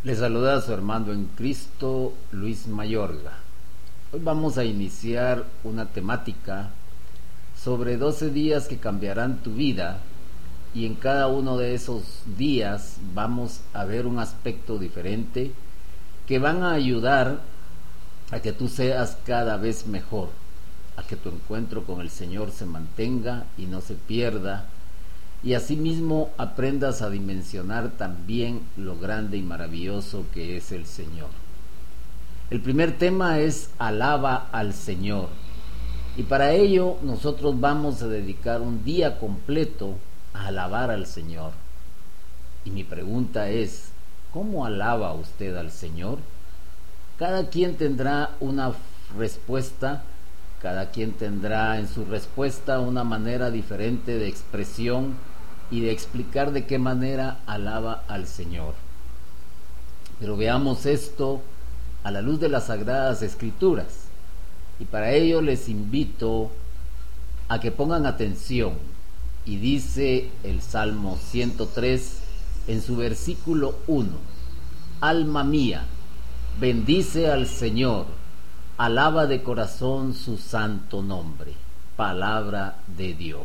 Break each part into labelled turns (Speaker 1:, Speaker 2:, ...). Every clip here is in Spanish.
Speaker 1: Le saluda a su hermano en Cristo, Luis Mayorga. Hoy vamos a iniciar una temática sobre 12 días que cambiarán tu vida, y en cada uno de esos días vamos a ver un aspecto diferente que van a ayudar a que tú seas cada vez mejor, a que tu encuentro con el Señor se mantenga y no se pierda, y asimismo aprendas a dimensionar también lo grande y maravilloso que es el Señor. El primer tema es alaba al Señor, y para ello nosotros vamos a dedicar un día completo a alabar al Señor. Y mi pregunta es, ¿cómo alaba usted al Señor? Cada quien tendrá una respuesta, cada quien tendrá en su respuesta una manera diferente de expresión y de explicar de qué manera alaba al Señor. Pero veamos esto a la luz de las Sagradas Escrituras, y para ello les invito a que pongan atención. Y dice el Salmo 103 en su versículo 1: Alma mía, bendice al Señor, alaba de corazón su santo nombre. Palabra de Dios.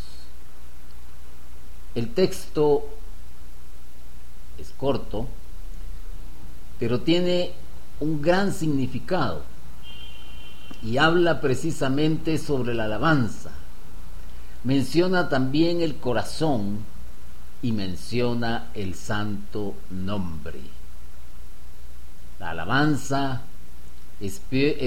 Speaker 1: El texto es corto, pero tiene un gran significado y habla precisamente sobre la alabanza. Menciona también el corazón y menciona el santo nombre. La alabanza es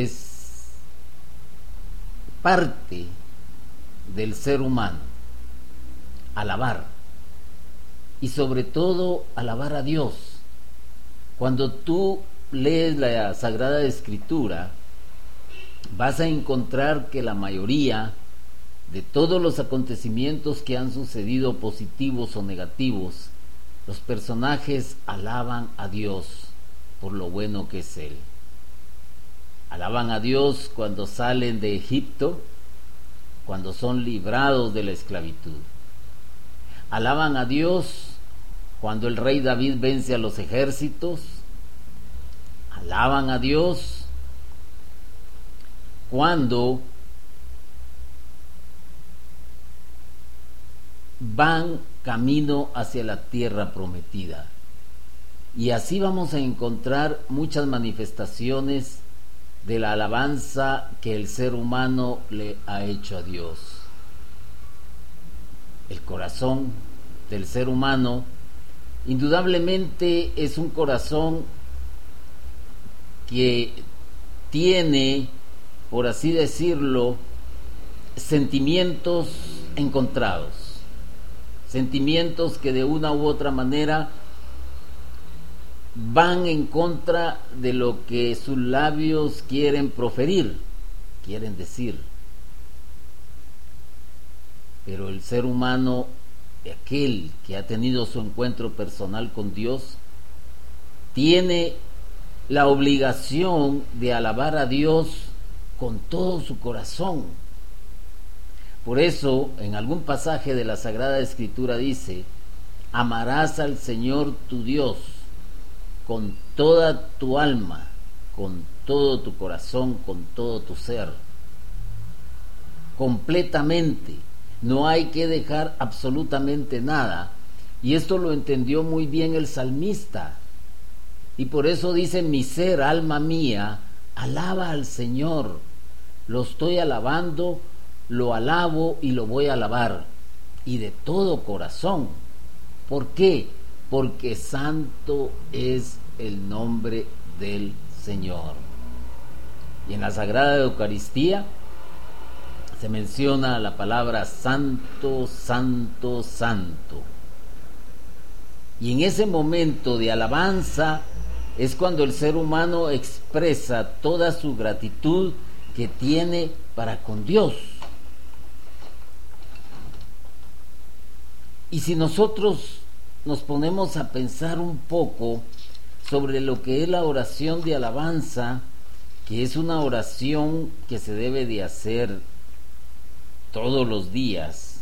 Speaker 1: parte del ser humano. Alabar, y sobre todo alabar a Dios. Cuando tú lees la Sagrada Escritura, vas a encontrar que la mayoría de todos los acontecimientos que han sucedido, positivos o negativos, los personajes alaban a Dios por lo bueno que es Él. Alaban a Dios cuando salen de Egipto, cuando son librados de la esclavitud. Alaban a Dios cuando el rey David vence a los ejércitos. Alaban a Dios cuando van camino hacia la tierra prometida. Y así vamos a encontrar muchas manifestaciones de la alabanza que el ser humano le ha hecho a Dios. El corazón del ser humano indudablemente es un corazón que tiene, por así decirlo, sentimientos encontrados, sentimientos que de una u otra manera van en contra de lo que sus labios quieren proferir, quieren decir. Pero el ser humano, aquel que ha tenido su encuentro personal con Dios, tiene la obligación de alabar a Dios con todo su corazón. Por eso, en algún pasaje de la Sagrada Escritura dice: amarás al Señor tu Dios con toda tu alma, con todo tu corazón, con todo tu ser, completamente. No hay que dejar absolutamente nada. Y esto lo entendió muy bien el salmista. Y por eso dice: mi ser, alma mía, alaba al Señor. Lo estoy alabando, lo alabo y lo voy a alabar. Y de todo corazón. ¿Por qué? Porque santo es el nombre del Señor. Y en la Sagrada Eucaristía se menciona la palabra santo, santo, santo. Y en ese momento de alabanza es cuando el ser humano expresa toda su gratitud que tiene para con Dios. Y si nosotros nos ponemos a pensar un poco sobre lo que es la oración de alabanza, que es una oración que se debe de hacer todos los días,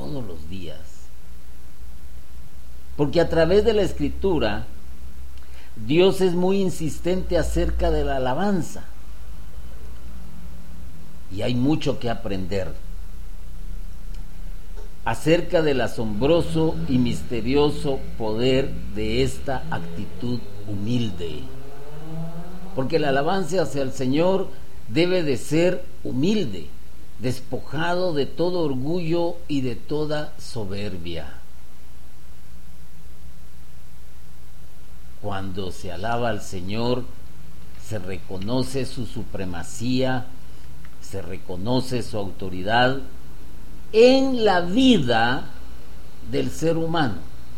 Speaker 1: porque a través de la Escritura Dios es muy insistente acerca de la alabanza. Y hay mucho que aprender acerca del asombroso y misterioso poder de esta actitud humilde. Porque la alabanza hacia el Señor debe de ser humilde, despojado de todo orgullo y de toda soberbia. Cuando se alaba al Señor, se reconoce su supremacía, se reconoce su autoridad en la vida del ser humano.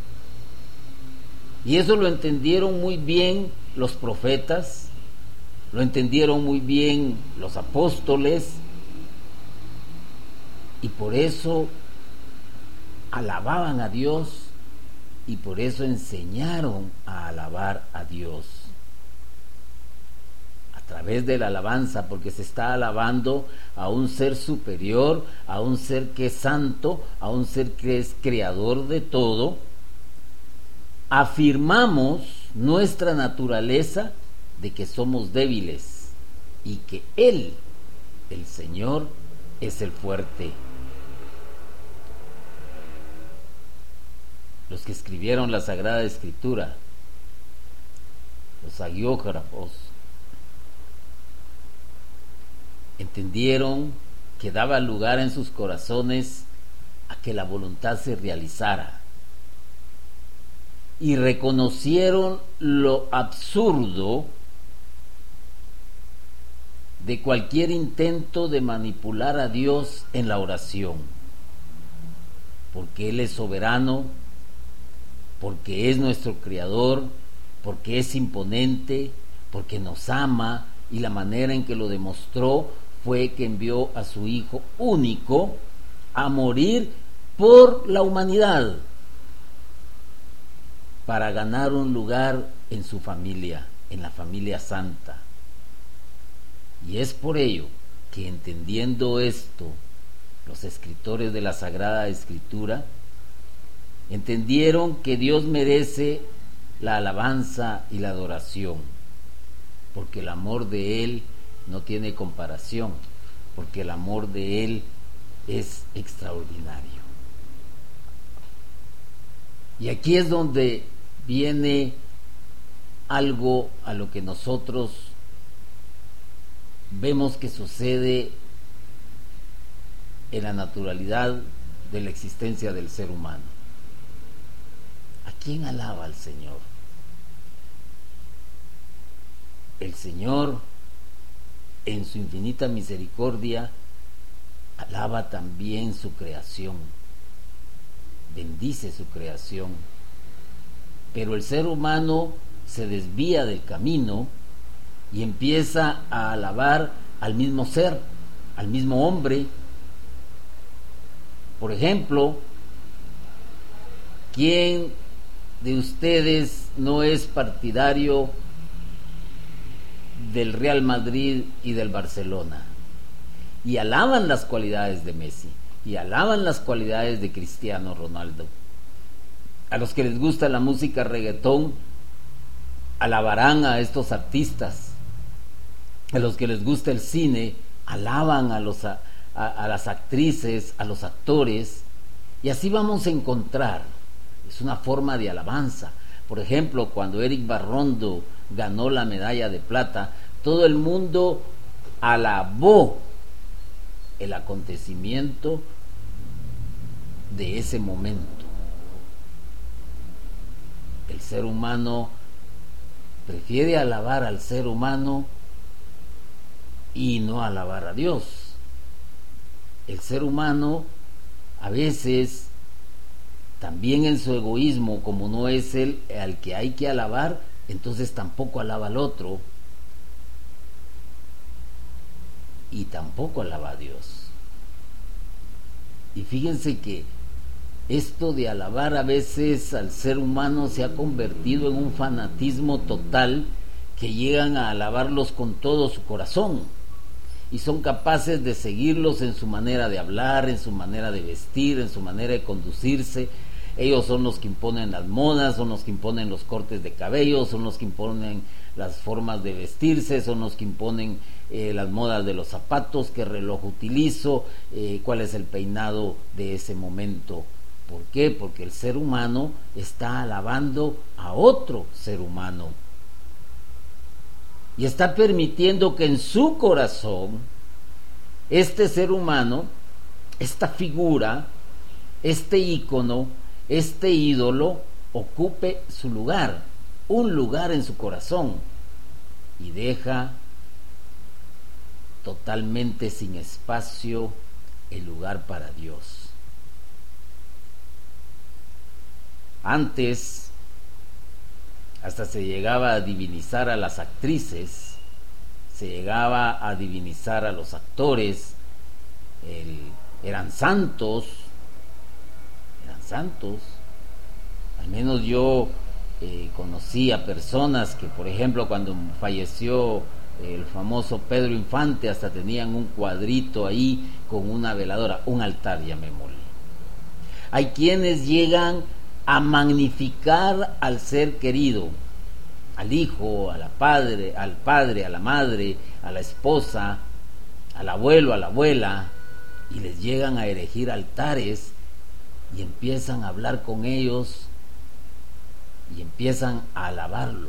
Speaker 1: Y eso lo entendieron muy bien los profetas, lo entendieron muy bien los apóstoles, y por eso alababan a Dios y por eso enseñaron a alabar a Dios a través de la alabanza, porque se está alabando a un ser superior, a un ser que es santo, a un ser que es creador de todo. Afirmamos nuestra naturaleza de que somos débiles y que Él, el Señor, es el fuerte. Los que escribieron la Sagrada Escritura, los hagiógrafos, entendieron que daba lugar en sus corazones a que la voluntad se realizara, y reconocieron lo absurdo de cualquier intento de manipular a Dios en la oración, porque Él es soberano, porque es nuestro creador, porque es imponente, porque nos ama, y la manera en que lo demostró fue que envió a su Hijo único a morir por la humanidad para ganar un lugar en su familia, en la familia santa. Y es por ello que, entendiendo esto, los escritores de la Sagrada Escritura entendieron que Dios merece la alabanza y la adoración, porque el amor de Él no tiene comparación, porque el amor de Él es extraordinario. Y aquí es donde viene algo a lo que nosotros vemos que sucede en la naturalidad de la existencia del ser humano. ¿A quién alaba al Señor? El Señor, en su infinita misericordia, alaba también su creación, bendice su creación, pero el ser humano se desvía del camino y empieza a alabar al mismo ser, al mismo hombre. Por ejemplo, ¿quién de ustedes no es partidario del Real Madrid y del Barcelona? Y alaban las cualidades de Messi, y alaban las cualidades de Cristiano Ronaldo. A los que les gusta la música reggaetón, alabarán a estos artistas. A los que les gusta el cine, alaban a las actrices, a los actores, y así vamos a encontrar. Es una forma de alabanza. Por ejemplo, cuando Eric Barrondo ganó la medalla de plata, todo el mundo alabó el acontecimiento de ese momento. El ser humano prefiere alabar al ser humano y no alabar a Dios. El ser humano a veces, también en su egoísmo, como no es él al que hay que alabar, entonces tampoco alaba al otro y tampoco alaba a Dios. Y fíjense que esto de alabar a veces al ser humano se ha convertido en un fanatismo total, que llegan a alabarlos con todo su corazón y son capaces de seguirlos en su manera de hablar, en su manera de vestir, en su manera de conducirse, Ellos son los que imponen las modas, son los que imponen los cortes de cabello, son los que imponen las formas de vestirse, son los que imponen las modas de los zapatos, qué reloj utilizo, cuál es el peinado de ese momento. ¿Por qué? Porque el ser humano está alabando a otro ser humano y está permitiendo que en su corazón este ser humano, esta figura, este ícono, este ídolo ocupe su lugar, un lugar en su corazón, y deja totalmente sin espacio el lugar para Dios. Antes hasta se llegaba a divinizar a las actrices, se llegaba a divinizar a los actores, eran santos, al menos yo conocí a personas que, por ejemplo, cuando falleció el famoso Pedro Infante, hasta tenían un cuadrito ahí con una veladora, un altar, llamémosle. Hay quienes llegan a magnificar al ser querido, al hijo, al padre, a la madre, a la esposa, al abuelo, a la abuela, y les llegan a erigir altares y empiezan a hablar con ellos y empiezan a alabarlos,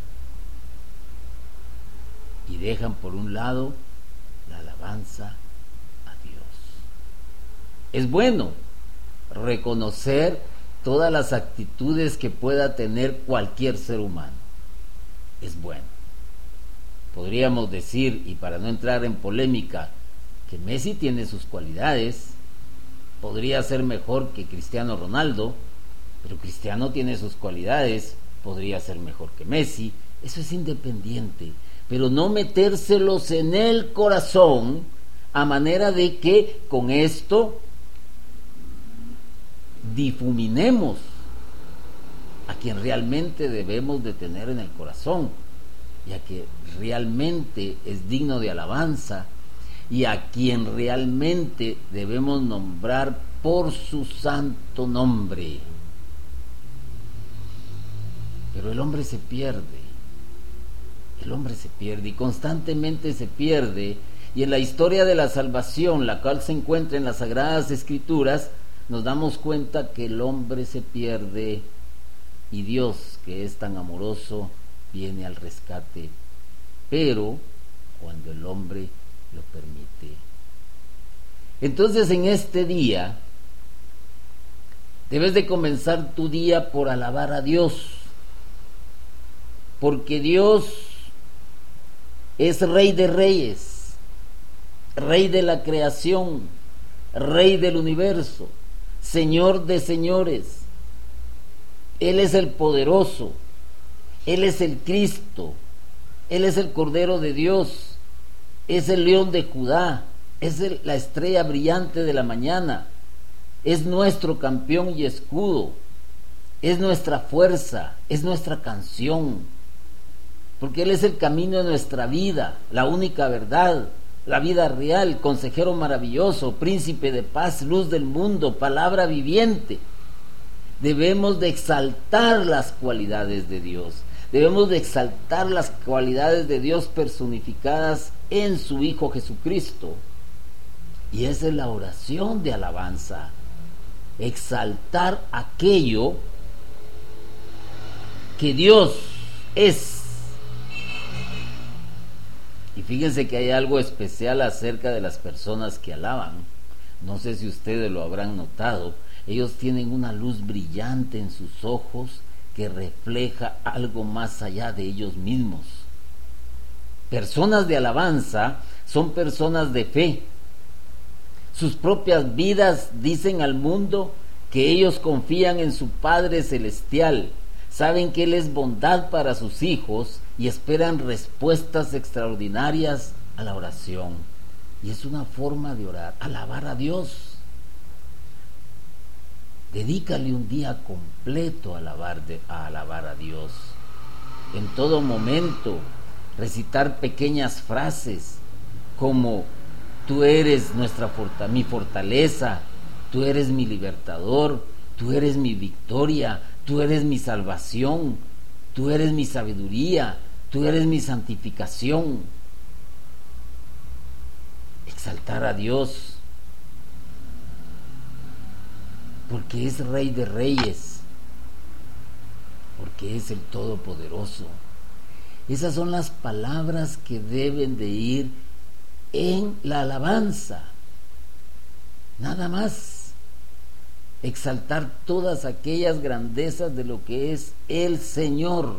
Speaker 1: y dejan por un lado la alabanza a Dios. Es bueno reconocer todas las actitudes que pueda tener cualquier ser humano. Es bueno. Podríamos decir, y para no entrar en polémica, que Messi tiene sus cualidades, podría ser mejor que Cristiano Ronaldo, pero Cristiano tiene sus cualidades, podría ser mejor que Messi. Eso es independiente, pero no metérselos en el corazón a manera de que con esto difuminemos a quien realmente debemos de tener en el corazón, y a que realmente es digno de alabanza, y a quien realmente debemos nombrar por su santo nombre. Pero el hombre se pierde, y constantemente se pierde, y en la historia de la salvación, la cual se encuentra en las Sagradas Escrituras, nos damos cuenta que el hombre se pierde y Dios, que es tan amoroso, viene al rescate, pero cuando el hombre lo permite. Entonces, en este día debes de comenzar tu día por alabar a Dios, porque Dios es Rey de Reyes, Rey de la creación, Rey del universo, Señor de señores. Él es el poderoso, Él es el Cristo, Él es el Cordero de Dios, es el León de Judá, es la estrella brillante de la mañana, es nuestro campeón y escudo, es nuestra fuerza, es nuestra canción, porque Él es el camino de nuestra vida, la única verdad, la vida real, consejero maravilloso, príncipe de paz, luz del mundo, palabra viviente. Debemos de exaltar las cualidades de Dios, debemos de exaltar las cualidades de Dios personificadas en su Hijo Jesucristo, y esa es la oración de alabanza, exaltar aquello que Dios es. Y fíjense que hay algo especial acerca de las personas que alaban. No sé si ustedes lo habrán notado. Ellos tienen una luz brillante en sus ojos que refleja algo más allá de ellos mismos. Personas de alabanza son personas de fe. Sus propias vidas dicen al mundo que ellos confían en su Padre Celestial, saben que Él es bondad para sus hijos y esperan respuestas extraordinarias a la oración. Y es una forma de orar, alabar a Dios. Dedícale un día completo a alabar a Dios. En todo momento, recitar pequeñas frases como: tú eres mi fortaleza, tú eres mi libertador, Tú eres mi victoria, tú eres mi salvación, tú eres mi sabiduría, tú eres mi santificación. Exaltar a Dios, porque es Rey de Reyes, porque es el Todopoderoso. Esas son las palabras que deben de ir en la alabanza. Nada más. Exaltar todas aquellas grandezas de lo que es el Señor.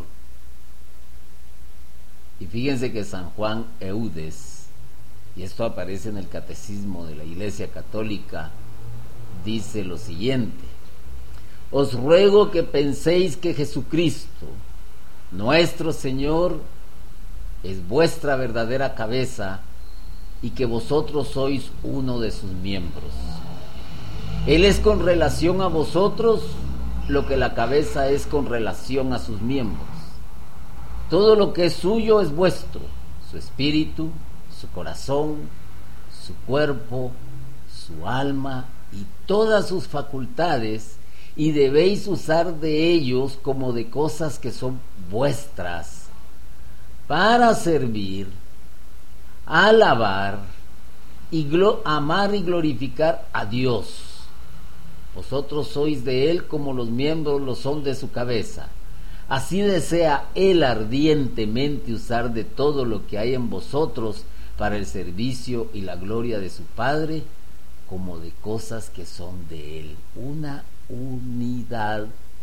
Speaker 1: Y fíjense que San Juan Eudes, y esto aparece en el Catecismo de la Iglesia Católica, dice lo siguiente: os ruego que penséis que Jesucristo, nuestro Señor, es vuestra verdadera cabeza y que vosotros sois uno de sus miembros. Él es con relación a vosotros lo que la cabeza es con relación a sus miembros. Todo lo que es suyo es vuestro: su espíritu, su corazón, su cuerpo, su alma y todas sus facultades, y debéis usar de ellos como de cosas que son vuestras, para servir, alabar y amar y glorificar a Dios. Vosotros sois de Él como los miembros lo son de su cabeza. Así desea Él ardientemente usar de todo lo que hay en vosotros para el servicio y la gloria de su Padre, como de cosas que son de Él. Una unidad.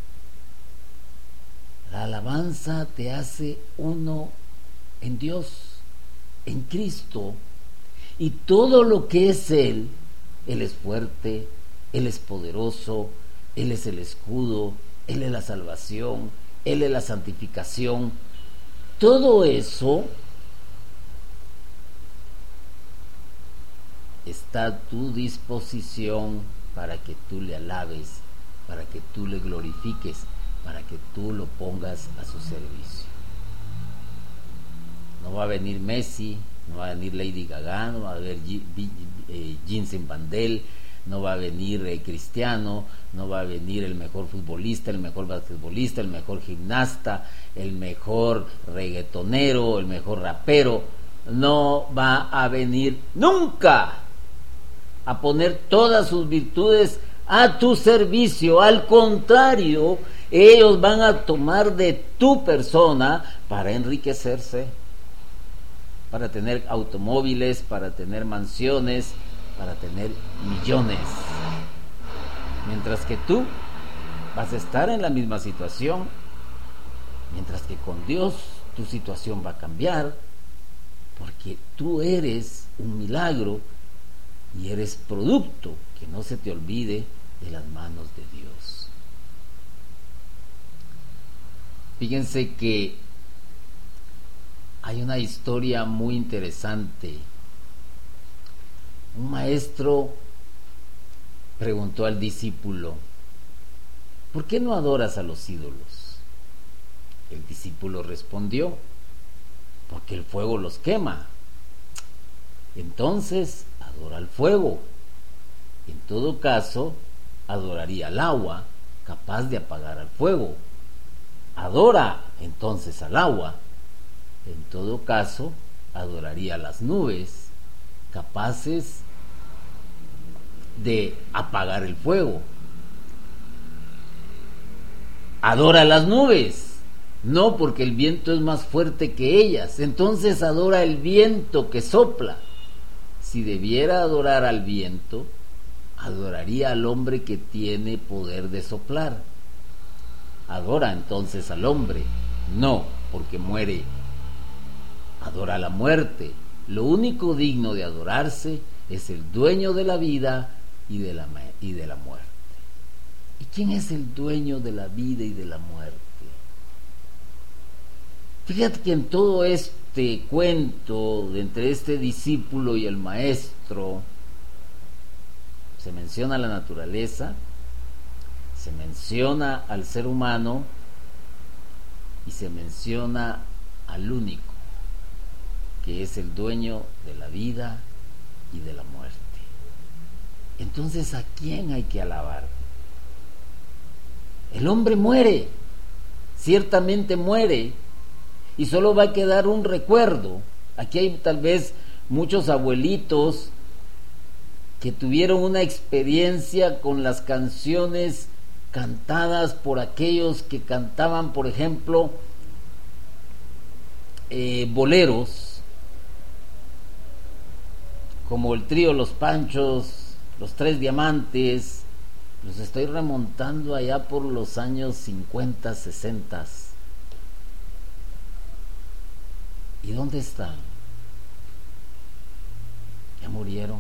Speaker 1: La alabanza te hace uno en Dios, en Cristo, y todo lo que es Él es fuerte, Él es poderoso, Él es el escudo, Él es la salvación, Él es la santificación. Todo eso está a tu disposición para que tú le alabes, para que tú le glorifiques, para que tú lo pongas a su servicio. No va a venir Messi, no va a venir Lady Gaga, no va a haber Jensen Vandel, no va a venir Cristiano, no va a venir el mejor futbolista, el mejor basquetbolista, el mejor gimnasta, el mejor reggaetonero, el mejor rapero. No va a venir nunca a poner todas sus virtudes a tu servicio. Al contrario, ellos van a tomar de tu persona para enriquecerse, para tener automóviles, para tener mansiones, para tener millones. Mientras que tú vas a estar en la misma situación, mientras que con Dios tu situación va a cambiar, porque tú eres un milagro y eres producto, que no se te olvide, de las manos de Dios. Fíjense que hay una historia muy interesante. Un maestro preguntó al discípulo: ¿por qué no adoras a los ídolos? El discípulo respondió: porque el fuego los quema. Entonces, adora al fuego. En todo caso, adoraría al agua, capaz de apagar al fuego. Adora entonces al agua. En todo caso, adoraría a las nubes, capaces de apagar el fuego. Adora a las nubes, no, porque el viento es más fuerte que ellas. Entonces adora el viento que sopla. Si debiera adorar al viento, adoraría al hombre que tiene poder de soplar. Adora entonces al hombre, no, porque muere. Adora la muerte. Lo único digno de adorarse es el dueño de la vida y de la muerte. ¿Y quién es el dueño de la vida y de la muerte? Fíjate que en todo este cuento entre este discípulo y el maestro se menciona la naturaleza, se menciona al ser humano y se menciona al único, que es el dueño de la vida y de la muerte. Entonces, ¿a quién hay que alabar? El hombre muere, ciertamente muere, y solo va a quedar un recuerdo. Aquí hay tal vez muchos abuelitos que tuvieron una experiencia con las canciones cantadas por aquellos que cantaban, por ejemplo, boleros, como el trío Los Panchos, Los Tres Diamantes. Los estoy remontando allá por los años 50, 60. ¿Y dónde están? Ya murieron.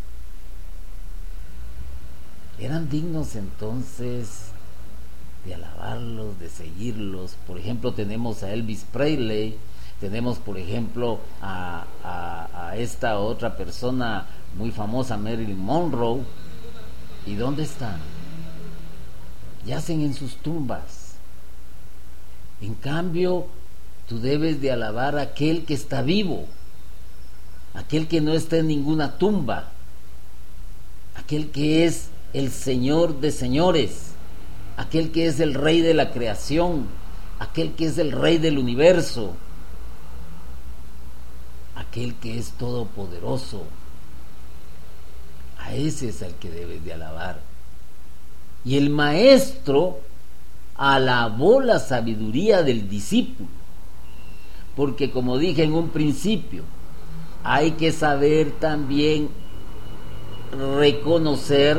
Speaker 1: Eran dignos entonces de alabarlos, de seguirlos. Por ejemplo, tenemos a Elvis Presley, tenemos por ejemplo a esta otra persona muy famosa, Marilyn Monroe. ¿Y dónde están? Yacen en sus tumbas. En cambio, tú debes de alabar a aquel que está vivo, aquel que no está en ninguna tumba, aquel que es el Señor de señores, aquel que es el Rey de la creación, aquel que es el Rey del universo, aquel que es todopoderoso. A ese es al que debes de alabar. Y el maestro alabó la sabiduría del discípulo, porque como dije en un principio, hay que saber también reconocer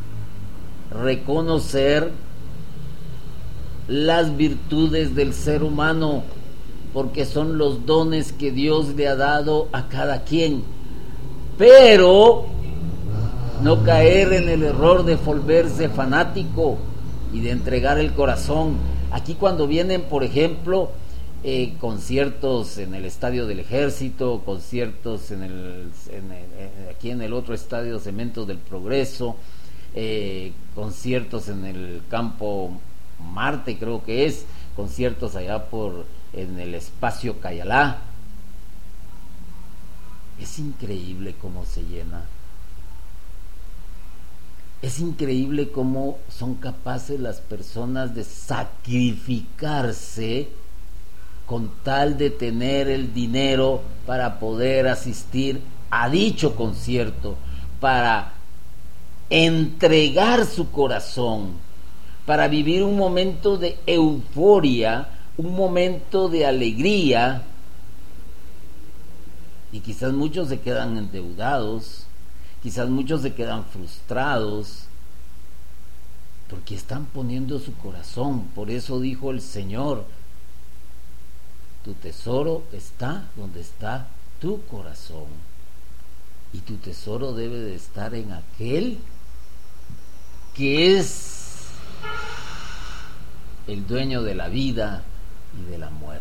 Speaker 1: las virtudes del ser humano, porque son los dones que Dios le ha dado a cada quien, pero no caer en el error de volverse fanático y de entregar el corazón. Aquí cuando vienen, por ejemplo, conciertos en el Estadio del Ejército, conciertos aquí en el otro estadio Cementos del Progreso, conciertos en el Campo Marte, creo que es, conciertos allá en el Espacio Cayalá. Es increíble cómo se llena. Es increíble cómo son capaces las personas de sacrificarse con tal de tener el dinero para poder asistir a dicho concierto, para entregar su corazón, para vivir un momento de euforia, un momento de alegría. Y quizás muchos se quedan endeudados, quizás muchos se quedan frustrados, porque están poniendo su corazón. Por eso dijo el Señor: tu tesoro está donde está tu corazón. Y tu tesoro debe de estar en aquel que es el dueño de la vida y de la muerte.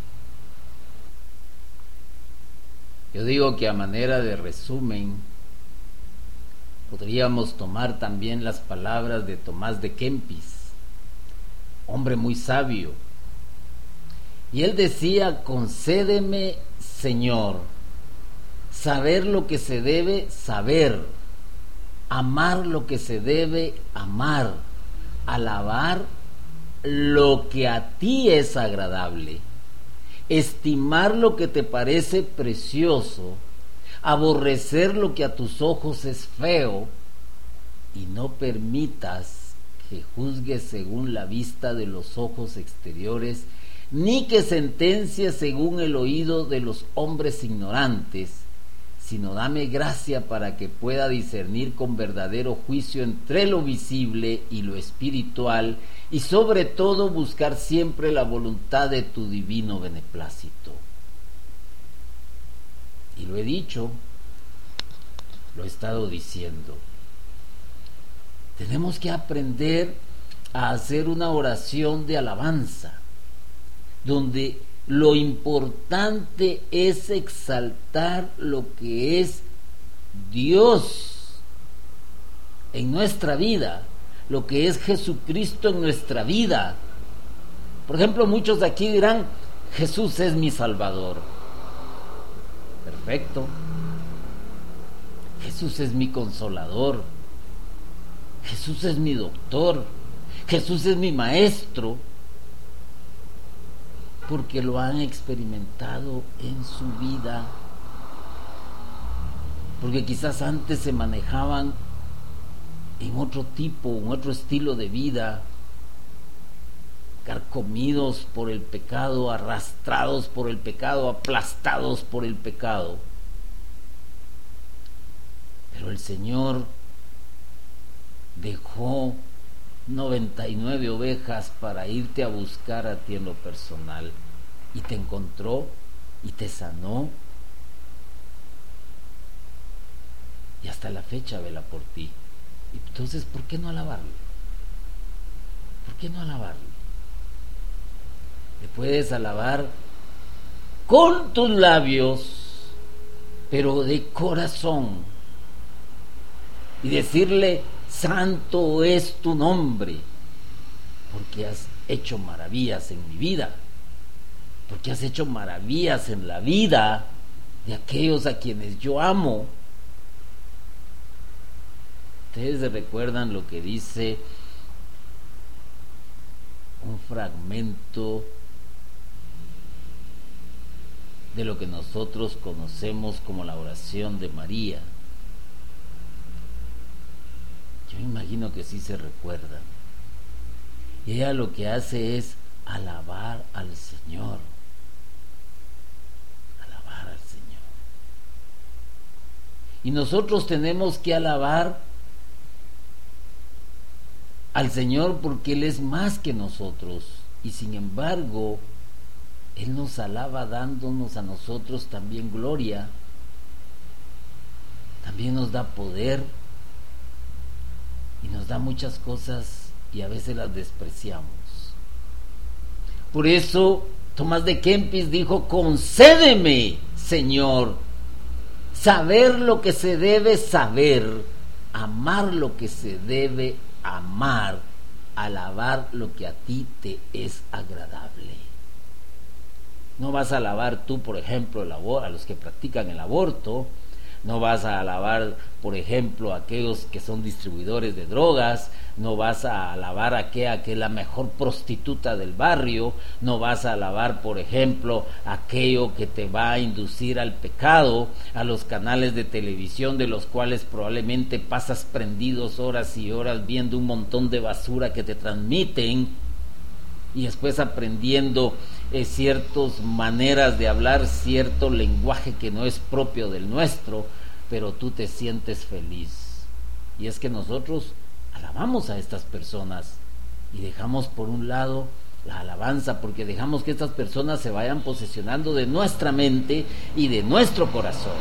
Speaker 1: Yo digo que a manera de resumen podríamos tomar también las palabras de Tomás de Kempis, hombre muy sabio. Y él decía: concédeme, Señor, saber lo que se debe saber, amar lo que se debe amar, alabar lo que a ti es agradable, estimar lo que te parece precioso, aborrecer lo que a tus ojos es feo, y no permitas que juzgues según la vista de los ojos exteriores, ni que sentencies según el oído de los hombres ignorantes, sino dame gracia para que pueda discernir con verdadero juicio entre lo visible y lo espiritual, y sobre todo buscar siempre la voluntad de tu divino beneplácito. Y lo he dicho, lo he estado diciendo, tenemos que aprender a hacer una oración de alabanza, donde lo importante es exaltar lo que es Dios en nuestra vida, lo que es Jesucristo en nuestra vida. Por ejemplo, muchos de aquí dirán: Jesús es mi Salvador. Perfecto. Jesús es mi consolador. Jesús es mi doctor. Jesús es mi maestro, porque lo han experimentado en su vida, porque quizás antes se manejaban en otro tipo, en otro estilo de vida, carcomidos por el pecado, arrastrados por el pecado, aplastados por el pecado. Pero el Señor dejó 99 ovejas para irte a buscar a ti en lo personal, y te encontró y te sanó, y hasta la fecha vela por ti. Entonces, ¿por qué no alabarlo? ¿Por qué no alabarlo? Le puedes alabar con tus labios, pero de corazón, y decirle: santo es tu nombre, porque has hecho maravillas en mi vida, porque has hecho maravillas en la vida de aquellos a quienes yo amo. Ustedes se recuerdan lo que dice un fragmento de lo que nosotros conocemos como la oración de María. Yo me imagino que sí se recuerdan. Y ella lo que hace es alabar al Señor. Alabar al Señor. Y nosotros tenemos que alabar al Señor porque Él es más que nosotros. Y sin embargo, Él nos alaba dándonos a nosotros también gloria. También nos da poder. Y nos da muchas cosas y a veces las despreciamos. Por eso Tomás de Kempis dijo: concédeme, Señor, saber lo que se debe saber, amar lo que se debe amar, alabar lo que a ti te es agradable. No vas a alabar tú, por ejemplo, a los que practican el aborto. No vas a alabar, por ejemplo, a aquellos que son distribuidores de drogas. No vas a alabar a aquella que es la mejor prostituta del barrio. No vas a alabar, por ejemplo, a aquello que te va a inducir al pecado, a los canales de televisión de los cuales probablemente pasas prendidos horas y horas viendo un montón de basura que te transmiten, y después aprendiendo ciertas maneras de hablar, cierto lenguaje que no es propio del nuestro, pero tú te sientes feliz. Y es que nosotros alabamos a estas personas y dejamos por un lado la alabanza, porque dejamos que estas personas se vayan posesionando de nuestra mente y de nuestro corazón.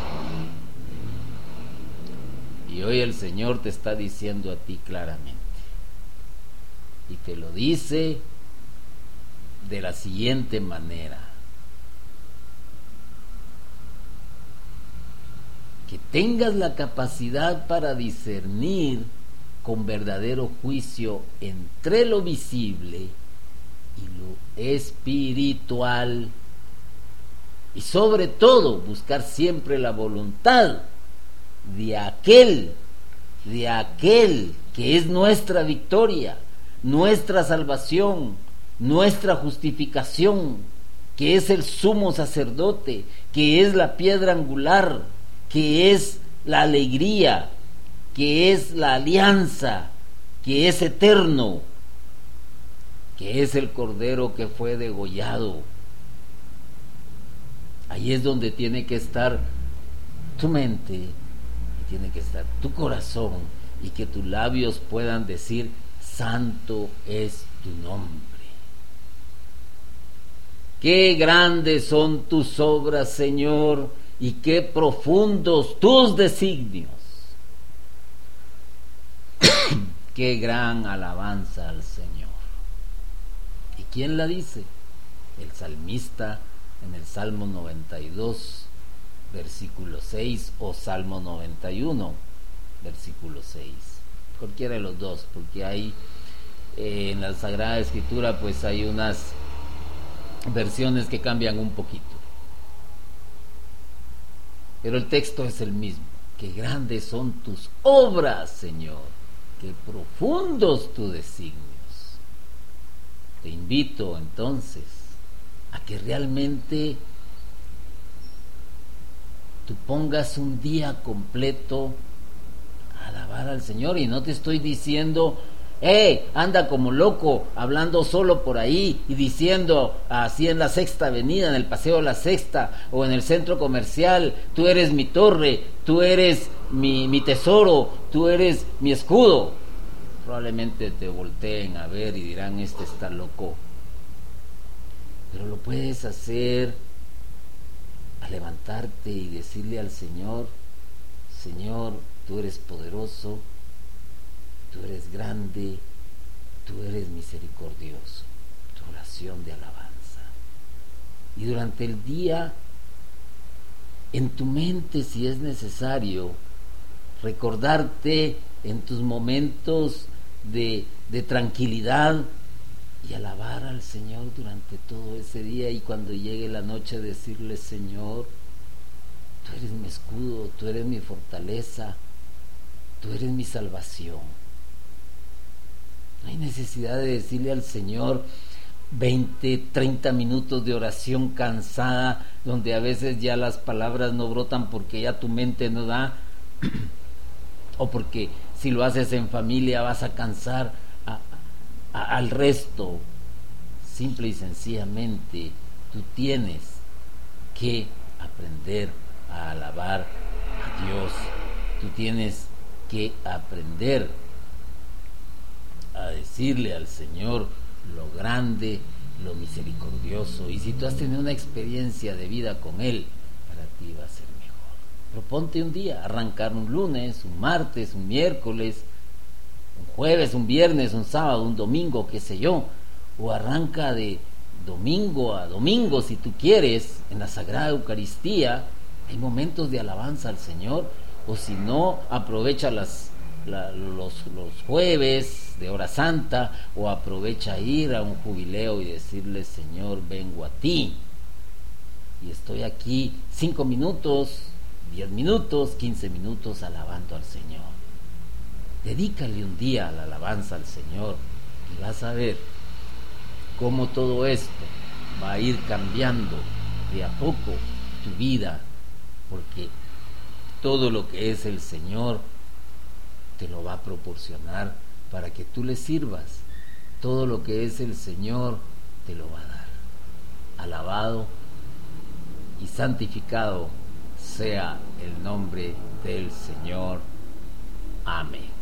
Speaker 1: Y hoy el Señor te está diciendo a ti claramente, y te lo dice de la siguiente manera: que tengas la capacidad para discernir con verdadero juicio entre lo visible y lo espiritual, y sobre todo buscar siempre la voluntad de aquel que es nuestra victoria, nuestra salvación, nuestra justificación, que es el sumo sacerdote, que es la piedra angular, que es la alegría, que es la alianza, que es eterno, que es el cordero que fue degollado. Ahí es donde tiene que estar tu mente, y tiene que estar tu corazón, y que tus labios puedan decir: santo es tu nombre. Qué grandes son tus obras, Señor, y qué profundos tus designios. Qué gran alabanza al Señor. ¿Y quién la dice? El salmista en el Salmo 92, versículo 6, o Salmo 91, versículo 6. Cualquiera de los dos, porque hay en la Sagrada Escritura pues hay unas versiones que cambian un poquito, pero el texto es el mismo. Qué grandes son tus obras, Señor, qué profundos tus designios. Te invito entonces a que realmente tú pongas un día completo a alabar al Señor. Y no te estoy diciendo, anda como loco, hablando solo por ahí y diciendo así en la Sexta Avenida, en el Paseo de la Sexta o en el centro comercial: tú eres mi torre, tú eres mi tesoro, tú eres mi escudo. Probablemente te volteen a ver y dirán: este está loco. Pero lo puedes hacer a levantarte y decirle al Señor: Señor, tú eres poderoso, tú eres grande, tú eres misericordioso. Tu oración de alabanza. Y durante el día, en tu mente, si es necesario, recordarte en tus momentos de tranquilidad y alabar al Señor durante todo ese día, y cuando llegue la noche decirle: Señor, tú eres mi escudo, tú eres mi fortaleza, tú eres mi salvación. No hay necesidad de decirle al Señor 20, 30 minutos de oración cansada, donde a veces ya las palabras no brotan porque ya tu mente no da, o porque si lo haces en familia vas a cansar al resto. Simple y sencillamente tú tienes que aprender a alabar a Dios. Tú tienes que aprender a decirle al Señor lo grande, lo misericordioso. Y si tú has tenido una experiencia de vida con Él, para ti va a ser mejor. Proponte un día, arrancar un lunes, un martes, un miércoles, un jueves, un viernes, un sábado, un domingo, qué sé yo, o arranca de domingo a domingo si tú quieres, en la Sagrada Eucaristía. Hay momentos de alabanza al Señor, o si no, aprovecha los jueves de hora santa, o aprovecha ir a un jubileo y decirle: Señor, vengo a ti y estoy aquí 5 minutos, 10 minutos, 15 minutos alabando al Señor. Dedícale un día a la alabanza al Señor y vas a ver cómo todo esto va a ir cambiando de a poco tu vida, porque todo lo que es el Señor te lo va a proporcionar para que tú le sirvas. Todo lo que es el Señor te lo va a dar. Alabado y santificado sea el nombre del Señor. Amén.